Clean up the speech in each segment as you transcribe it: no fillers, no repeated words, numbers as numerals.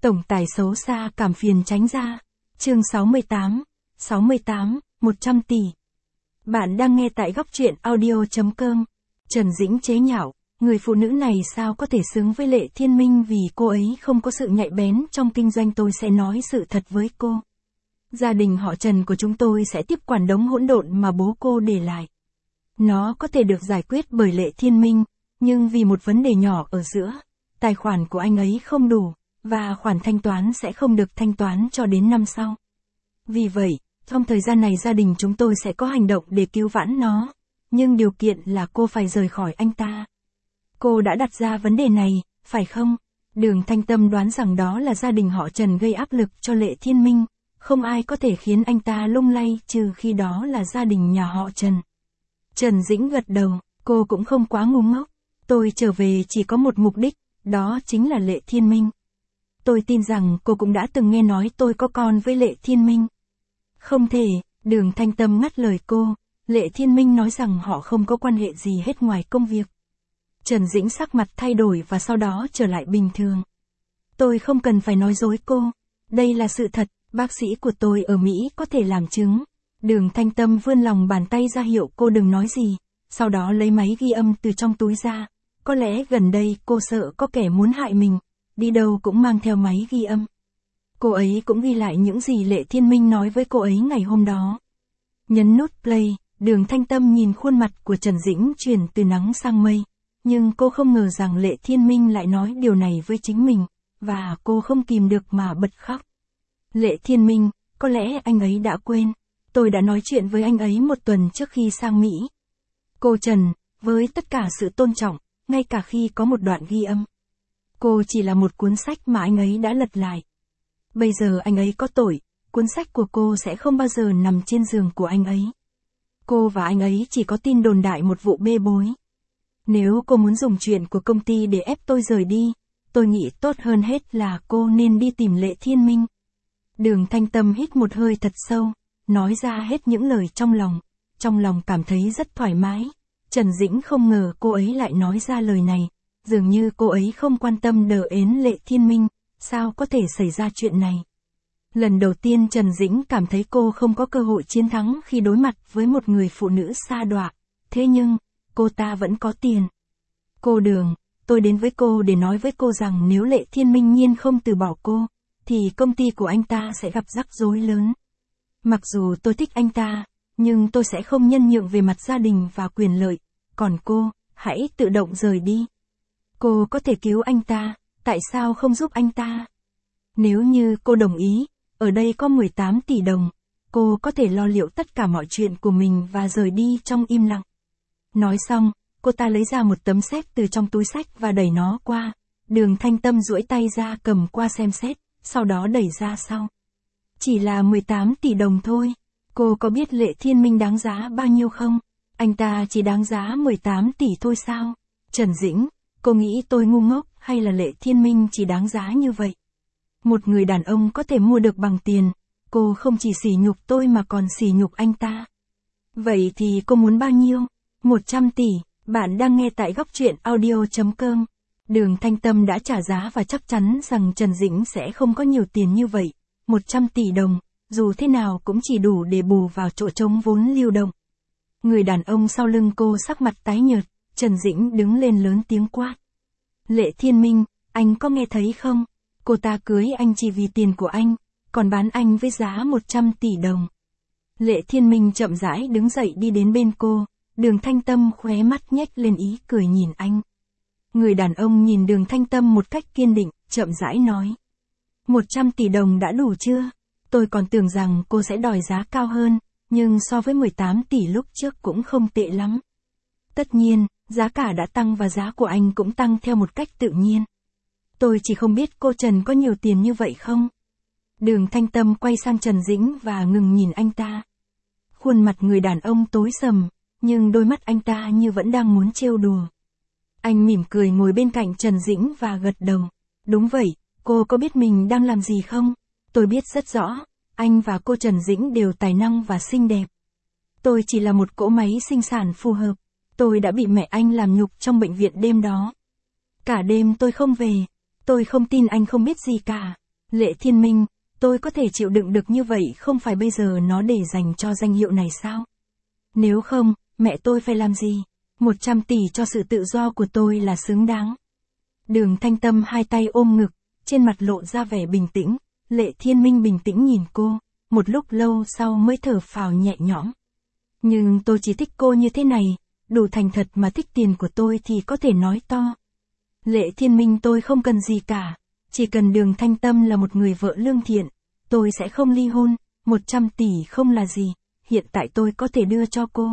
Tổng tài xấu xa cảm phiền tránh ra. Chương 68, 100 tỷ. Bạn đang nghe tại góc truyện audio.com. Trần Dĩnh chế nhạo, người phụ nữ này sao có thể xứng với Lệ Thiên Minh vì cô ấy không có sự nhạy bén trong kinh doanh. Tôi sẽ nói sự thật với cô. Gia đình họ Trần của chúng tôi sẽ tiếp quản đống hỗn độn mà bố cô để lại. Nó có thể được giải quyết bởi Lệ Thiên Minh, nhưng vì một vấn đề nhỏ ở giữa, tài khoản của anh ấy không đủ, và khoản thanh toán sẽ không được thanh toán cho đến năm sau. Vì vậy, trong thời gian này gia đình chúng tôi sẽ có hành động để cứu vãn nó, nhưng điều kiện là cô phải rời khỏi anh ta. Cô đã đặt ra vấn đề này, phải không? Đường Thanh Tâm đoán rằng đó là gia đình họ Trần gây áp lực cho Lệ Thiên Minh, không ai có thể khiến anh ta lung lay trừ khi đó là gia đình nhà họ Trần. Trần Dĩnh gật đầu, cô cũng không quá ngu ngốc. Tôi trở về chỉ có một mục đích, đó chính là Lệ Thiên Minh. Tôi tin rằng cô cũng đã từng nghe nói tôi có con với Lệ Thiên Minh. Không thể, Đường Thanh Tâm ngắt lời cô, Lệ Thiên Minh nói rằng họ không có quan hệ gì hết ngoài công việc. Trần Dĩnh sắc mặt thay đổi và sau đó trở lại bình thường. Tôi không cần phải nói dối cô, đây là sự thật, bác sĩ của tôi ở Mỹ có thể làm chứng. Đường Thanh Tâm vươn lòng bàn tay ra hiệu cô đừng nói gì, sau đó lấy máy ghi âm từ trong túi ra. Có lẽ gần đây cô sợ có kẻ muốn hại mình, đi đâu cũng mang theo máy ghi âm. Cô ấy cũng ghi lại những gì Lệ Thiên Minh nói với cô ấy ngày hôm đó. Nhấn nút play, Đường Thanh Tâm nhìn khuôn mặt của Trần Dĩnh chuyển từ nắng sang mây, nhưng cô không ngờ rằng Lệ Thiên Minh lại nói điều này với chính mình, và cô không kìm được mà bật khóc. Lệ Thiên Minh, có lẽ anh ấy đã quên, tôi đã nói chuyện với anh ấy một tuần trước khi sang Mỹ. Cô Trần, với tất cả sự tôn trọng, ngay cả khi có một đoạn ghi âm, cô chỉ là một cuốn sách mà anh ấy đã lật lại. Bây giờ anh ấy có tội, cuốn sách của cô sẽ không bao giờ nằm trên giường của anh ấy. Cô và anh ấy chỉ có tin đồn đại một vụ bê bối. Nếu cô muốn dùng chuyện của công ty để ép tôi rời đi, tôi nghĩ tốt hơn hết là cô nên đi tìm Lệ Thiên Minh. Đường Thanh Tâm hít một hơi thật sâu, nói ra hết những lời trong lòng cảm thấy rất thoải mái. Trần Dĩnh không ngờ cô ấy lại nói ra lời này, dường như cô ấy không quan tâm đến Lệ Thiên Minh, sao có thể xảy ra chuyện này. Lần đầu tiên Trần Dĩnh cảm thấy cô không có cơ hội chiến thắng khi đối mặt với một người phụ nữ sa đọa, thế nhưng, cô ta vẫn có tiền. Cô Đường, tôi đến với cô để nói với cô rằng nếu Lệ Thiên Minh nhiên không từ bỏ cô, thì công ty của anh ta sẽ gặp rắc rối lớn. Mặc dù tôi thích anh ta, nhưng tôi sẽ không nhân nhượng về mặt gia đình và quyền lợi, còn cô, hãy tự động rời đi. Cô có thể cứu anh ta, tại sao không giúp anh ta? Nếu như cô đồng ý, ở đây có 18 tỷ đồng, cô có thể lo liệu tất cả mọi chuyện của mình và rời đi trong im lặng. Nói xong, cô ta lấy ra một tấm séc từ trong túi xách và đẩy nó qua. Đường Thanh Tâm duỗi tay ra cầm qua xem xét, sau đó đẩy ra sau. Chỉ là 18 tỷ đồng thôi. Cô có biết Lệ Thiên Minh đáng giá bao nhiêu không? Anh ta chỉ đáng giá 18 tỷ thôi sao? Trần Dĩnh, cô nghĩ tôi ngu ngốc hay là Lệ Thiên Minh chỉ đáng giá như vậy? Một người đàn ông có thể mua được bằng tiền, cô không chỉ sỉ nhục tôi mà còn sỉ nhục anh ta. Vậy thì cô muốn bao nhiêu? 100 tỷ, bạn đang nghe tại góc truyện audio.com. Đường Thanh Tâm đã trả giá và chắc chắn rằng Trần Dĩnh sẽ không có nhiều tiền như vậy. 100 tỷ đồng, dù thế nào cũng chỉ đủ để bù vào chỗ trống vốn lưu động. Người đàn ông sau lưng cô sắc mặt tái nhợt, Trần Dĩnh đứng lên lớn tiếng quát. Lệ Thiên Minh, anh có nghe thấy không? Cô ta cưới anh chỉ vì tiền của anh, còn bán anh với giá 100 tỷ đồng. Lệ Thiên Minh chậm rãi đứng dậy đi đến bên cô, Đường Thanh Tâm khóe mắt nhếch lên ý cười nhìn anh. Người đàn ông nhìn Đường Thanh Tâm một cách kiên định, chậm rãi nói. 100 tỷ đồng đã đủ chưa? Tôi còn tưởng rằng cô sẽ đòi giá cao hơn, nhưng so với 18 tỷ lúc trước cũng không tệ lắm. Tất nhiên, giá cả đã tăng và giá của anh cũng tăng theo một cách tự nhiên. Tôi chỉ không biết cô Trần có nhiều tiền như vậy không? Đường Thanh Tâm quay sang Trần Dĩnh và ngừng nhìn anh ta. Khuôn mặt người đàn ông tối sầm, nhưng đôi mắt anh ta như vẫn đang muốn trêu đùa. Anh mỉm cười ngồi bên cạnh Trần Dĩnh và gật đầu. Đúng vậy, cô có biết mình đang làm gì không? Tôi biết rất rõ, anh và cô Trần Dĩnh đều tài năng và xinh đẹp. Tôi chỉ là một cỗ máy sinh sản phù hợp. Tôi đã bị mẹ anh làm nhục trong bệnh viện đêm đó. Cả đêm tôi không về. Tôi không tin anh không biết gì cả. Lệ Thiên Minh, tôi có thể chịu đựng được như vậy không phải bây giờ nó để dành cho danh hiệu này sao? Nếu không, mẹ tôi phải làm gì? 100 tỷ cho sự tự do của tôi là xứng đáng. Đường Thanh Tâm hai tay ôm ngực, trên mặt lộ ra vẻ bình tĩnh. Lệ Thiên Minh bình tĩnh nhìn cô, một lúc lâu sau mới thở phào nhẹ nhõm. Nhưng tôi chỉ thích cô như thế này, đủ thành thật mà thích tiền của tôi thì có thể nói to. Lệ Thiên Minh, tôi không cần gì cả, chỉ cần Đường Thanh Tâm là một người vợ lương thiện, tôi sẽ không ly hôn, 100 tỷ không là gì, hiện tại tôi có thể đưa cho cô.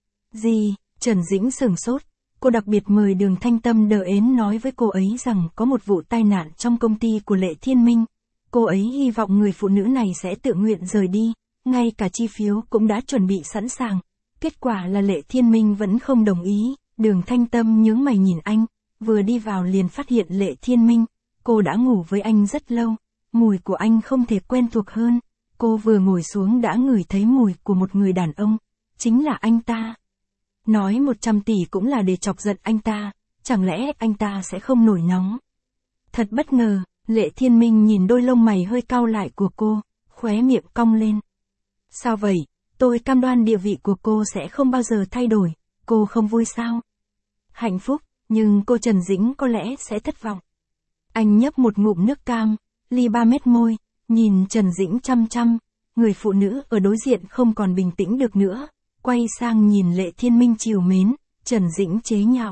Gì? Trần Dĩnh sửng sốt, cô đặc biệt mời Đường Thanh Tâm đờ ến nói với cô ấy rằng có một vụ tai nạn trong công ty của Lệ Thiên Minh. Cô ấy hy vọng người phụ nữ này sẽ tự nguyện rời đi, ngay cả chi phiếu cũng đã chuẩn bị sẵn sàng. Kết quả là Lệ Thiên Minh vẫn không đồng ý. Đường Thanh Tâm nhướng mày nhìn anh, vừa đi vào liền phát hiện Lệ Thiên Minh. Cô đã ngủ với anh rất lâu, mùi của anh không thể quen thuộc hơn. Cô vừa ngồi xuống đã ngửi thấy mùi của một người đàn ông, chính là anh ta. Nói 100 tỷ cũng là để chọc giận anh ta, chẳng lẽ anh ta sẽ không nổi nóng? Thật bất ngờ, Lệ Thiên Minh nhìn đôi lông mày hơi cau lại của cô, khóe miệng cong lên. Sao vậy? Tôi cam đoan địa vị của cô sẽ không bao giờ thay đổi, cô không vui sao? Hạnh phúc, nhưng cô Trần Dĩnh có lẽ sẽ thất vọng. Anh nhấp một ngụm nước cam, ly 3 mét môi, nhìn Trần Dĩnh chăm chăm, người phụ nữ ở đối diện không còn bình tĩnh được nữa, quay sang nhìn Lệ Thiên Minh trìu mến, Trần Dĩnh chế nhạo.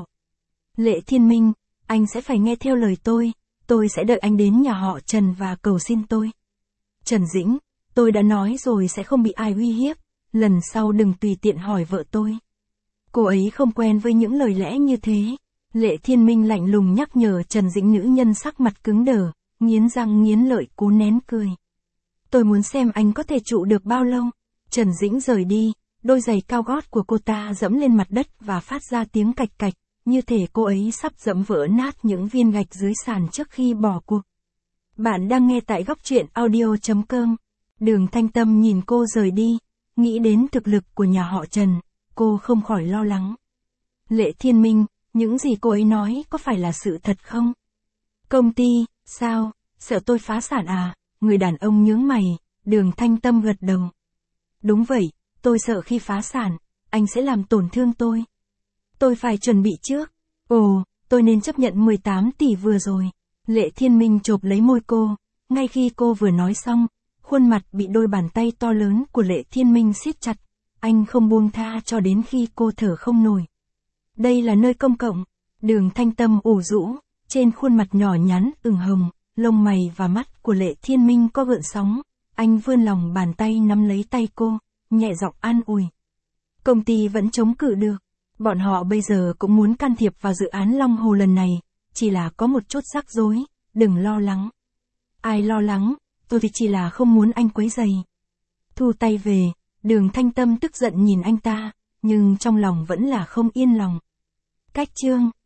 Lệ Thiên Minh, anh sẽ phải nghe theo lời tôi sẽ đợi anh đến nhà họ Trần và cầu xin tôi. Trần Dĩnh, tôi đã nói rồi sẽ không bị ai uy hiếp, lần sau đừng tùy tiện hỏi vợ tôi. Cô ấy không quen với những lời lẽ như thế. Lệ Thiên Minh lạnh lùng nhắc nhở Trần Dĩnh, nữ nhân sắc mặt cứng đờ, nghiến răng nghiến lợi cố nén cười. Tôi muốn xem anh có thể trụ được bao lâu. Trần Dĩnh rời đi, đôi giày cao gót của cô ta dẫm lên mặt đất và phát ra tiếng cạch cạch, như thể cô ấy sắp dẫm vỡ nát những viên gạch dưới sàn trước khi bỏ cuộc. Bạn đang nghe tại góc truyện audio.com. Đường Thanh Tâm nhìn cô rời đi, nghĩ đến thực lực của nhà họ Trần, cô không khỏi lo lắng. Lệ Thiên Minh, những gì cô ấy nói có phải là sự thật không? Công ty, sao, sợ tôi phá sản à? Người đàn ông nhướng mày, Đường Thanh Tâm gật đầu. Đúng vậy, tôi sợ khi phá sản, anh sẽ làm tổn thương tôi. Tôi phải chuẩn bị trước. Ồ, tôi nên chấp nhận 18 tỷ vừa rồi. Lệ Thiên Minh chộp lấy môi cô, ngay khi cô vừa nói xong, khuôn mặt bị đôi bàn tay to lớn của Lệ Thiên Minh siết chặt. Anh không buông tha cho đến khi cô thở không nổi. Đây là nơi công cộng. Đường Thanh Tâm ủ rũ, trên khuôn mặt nhỏ nhắn ửng hồng, lông mày và mắt của Lệ Thiên Minh có gợn sóng. Anh vươn lòng bàn tay nắm lấy tay cô, nhẹ giọng an ủi. Công ty vẫn chống cự được. Bọn họ bây giờ cũng muốn can thiệp vào dự án Long Hồ lần này, chỉ là có một chút rắc rối, đừng lo lắng. Ai lo lắng, tôi thì chỉ là không muốn anh quấy rầy. Thu tay về, Đường Thanh Tâm tức giận nhìn anh ta, nhưng trong lòng vẫn là không yên lòng. Cách chương